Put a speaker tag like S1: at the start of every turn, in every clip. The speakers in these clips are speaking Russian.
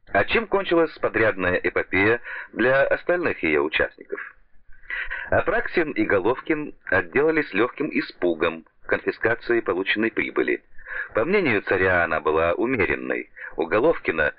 S1: А чем кончилась подрядная эпопея для остальных ее участников? Апраксин и Головкин отделались легким испугом конфискации полученной прибыли. По мнению царя, она была умеренной. У Головкина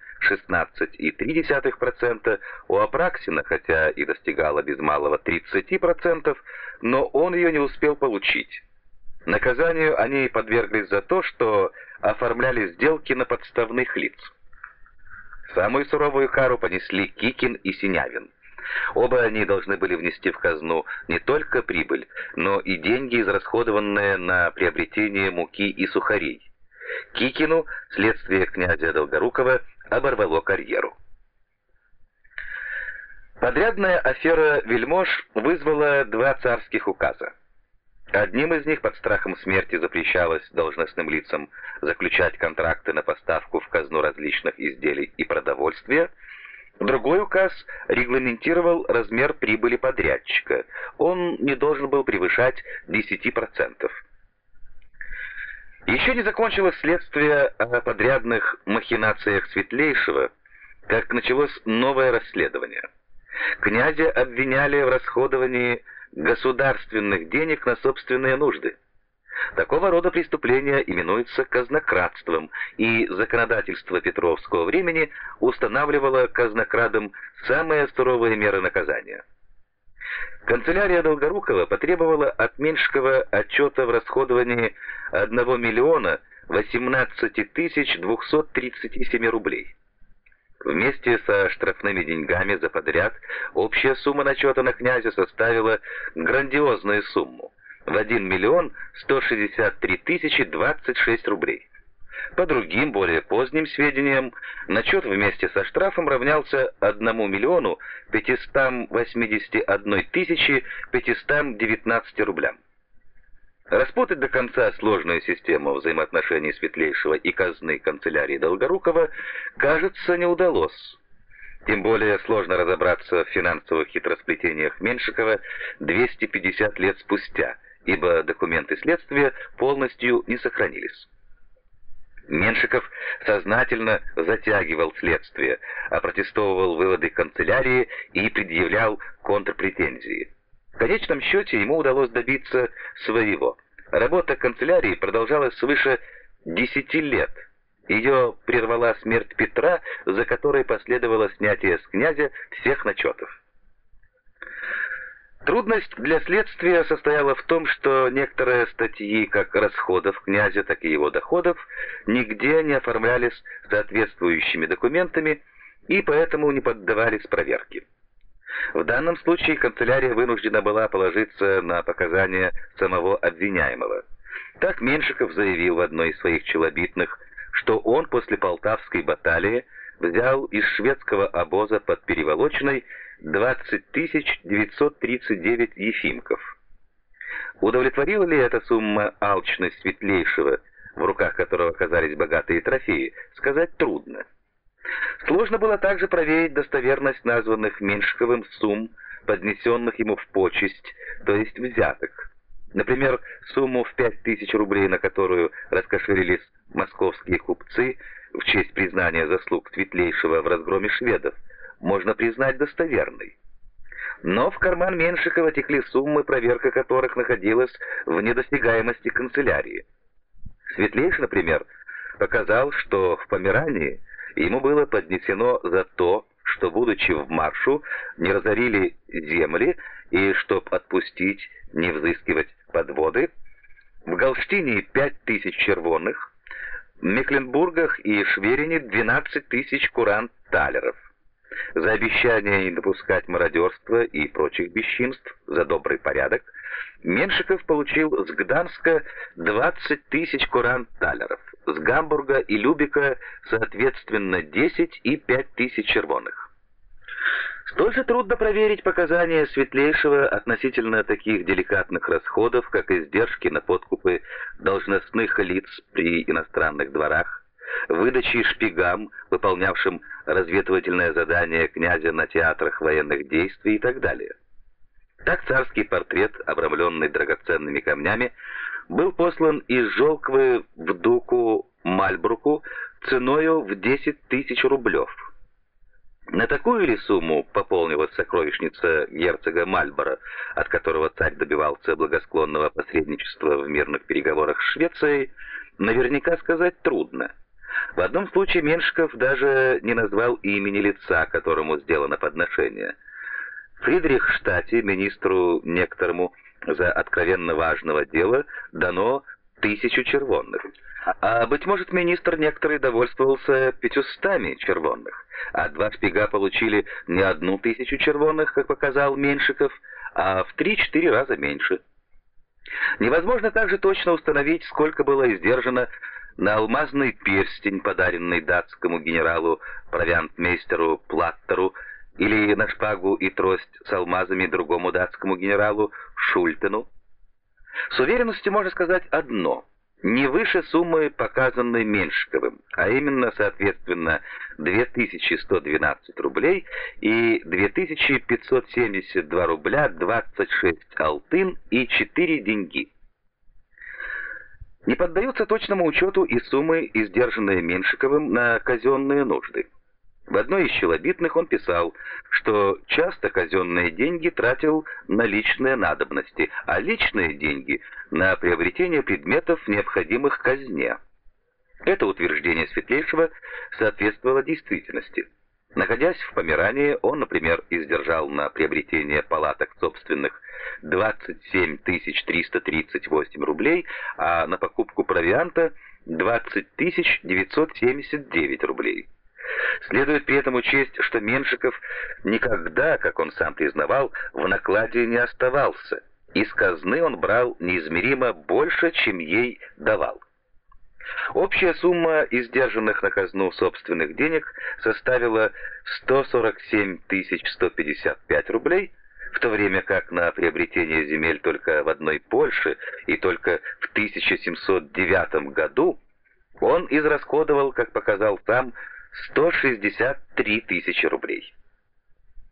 S1: 16,3%, у Апраксина, хотя и достигала без малого 30%, но он ее не успел получить. Наказанию они подверглись за то, что оформляли сделки на подставных лиц. Самую суровую кару понесли Кикин и Синявин. Оба они должны были внести в казну не только прибыль, но и деньги, израсходованные на приобретение муки и сухарей. Кикину следствие князя Долгорукова оборвало карьеру. Подрядная афера вельмож вызвала два царских указа. Одним из них под страхом смерти запрещалось должностным лицам заключать контракты на поставку в казну различных изделий и продовольствия. Другой указ регламентировал размер прибыли подрядчика. Он не должен был превышать 10%. Еще не закончилось следствие о подрядных махинациях Светлейшего, как началось новое расследование. Князя обвиняли в расходовании государственных денег на собственные нужды. Такого рода преступления именуются казнокрадством, и законодательство Петровского времени устанавливало казнокрадам самые суровые меры наказания. Канцелярия Долгорукова потребовала от Меньшикова отчета в расходовании 1 миллиона 18 тысяч 237 рублей. Вместе со штрафными деньгами за подряд общая сумма начета на князя составила грандиозную сумму в 1 миллион 163 тысячи 26 рублей. По другим, более поздним сведениям, начет вместе со штрафом равнялся 1 миллиону 581 тысячи 519 рублям. Распутать до конца сложную систему взаимоотношений Светлейшего и казны канцелярии Долгорукова, кажется, не удалось. Тем более сложно разобраться в финансовых хитросплетениях Меньшикова 250 лет спустя, ибо документы следствия полностью не сохранились. Меньшиков сознательно затягивал следствие, опротестовывал выводы канцелярии и предъявлял контрпретензии. В конечном счете ему удалось добиться своего. Работа канцелярии продолжалась свыше 10 лет. Ее прервала смерть Петра, за которой последовало снятие с князя всех начетов. Трудность для следствия состояла в том, что некоторые статьи как расходов князя, так и его доходов нигде не оформлялись соответствующими документами и поэтому не поддавались проверке. В данном случае канцелярия вынуждена была положиться на показания самого обвиняемого. Так Меньшиков заявил в одной из своих челобитных, что он после Полтавской баталии взял из шведского обоза под Переволочной 20 939 ефимков. Удовлетворила ли эта сумма алчность Светлейшего, в руках которого оказались богатые трофеи, сказать трудно. Сложно было также проверить достоверность названных Меньшиковым сумм, поднесенных ему в почесть, то есть взяток. Например, сумму в 5000 рублей, на которую раскошелились московские купцы в честь признания заслуг Светлейшего в разгроме шведов, можно признать достоверной. Но в карман Меньшикова текли суммы, проверка которых находилась в недосягаемости канцелярии. Светлейший, например, показал, что в Померании ему было поднесено за то, что, будучи в маршу, не разорили земли и, чтоб отпустить, не взыскивать подводы, в Галштине 5000 червонных, в Мекленбургах и Шверине 12 000 куран-талеров. За обещание не допускать мародерства и прочих бесчинств, за добрый порядок, Меньшиков получил с Гданска 20 000 куран-талеров, с Гамбурга и Любека, соответственно, 10 и 5000 червоных. Столь же трудно проверить показания Светлейшего относительно таких деликатных расходов, как издержки на подкупы должностных лиц при иностранных дворах, выдачи шпигам, выполнявшим разведывательное задание князя на театрах военных действий и так далее. Так царский портрет, обрамленный драгоценными камнями, был послан из Жолквы в Дуку Мальбруку ценою в 10 000 рублев. На такую ли сумму пополнилась сокровищница герцога Мальборо, от которого царь добивался благосклонного посредничества в мирных переговорах с Швецией, наверняка сказать трудно. В одном случае Меншиков даже не назвал имени лица, которому сделано подношение. Фридрихштате, министру некоторому за откровенно важного дела, дано 1000 червонных. А, быть может, министр некоторый довольствовался 500 червонных, а 2 шпига получили не 1000 червонных, как показал Меншиков, а в 3-4 раза меньше. Невозможно также точно установить, сколько было издержано на алмазный перстень, подаренный датскому генералу провиантмейстеру Платтеру, или на шпагу и трость с алмазами другому датскому генералу Шультену. С уверенностью можно сказать одно: не выше суммы, показанной Меншиковым, а именно, соответственно, 2112 рублей и 2572 рубля 26 алтын и 4 деньги. Не поддаются точному учету и суммы, издержанные Меншиковым на казенные нужды. В одной из челобитных он писал, что часто казенные деньги тратил на личные надобности, а личные деньги — на приобретение предметов, необходимых казне. Это утверждение Светлейшего соответствовало действительности. Находясь в Померании, он, например, издержал на приобретение палаток собственных 27 338 рублей, а на покупку провианта 20 979 рублей. Следует при этом учесть, что Меншиков никогда, как он сам признавал, в накладе не оставался. Из казны он брал неизмеримо больше, чем ей давал. Общая сумма издержанных на казну собственных денег составила 147 155 рублей, в то время как на приобретение земель только в одной Польше и только в 1709 году он израсходовал, как показал сам, 163 тысячи рублей.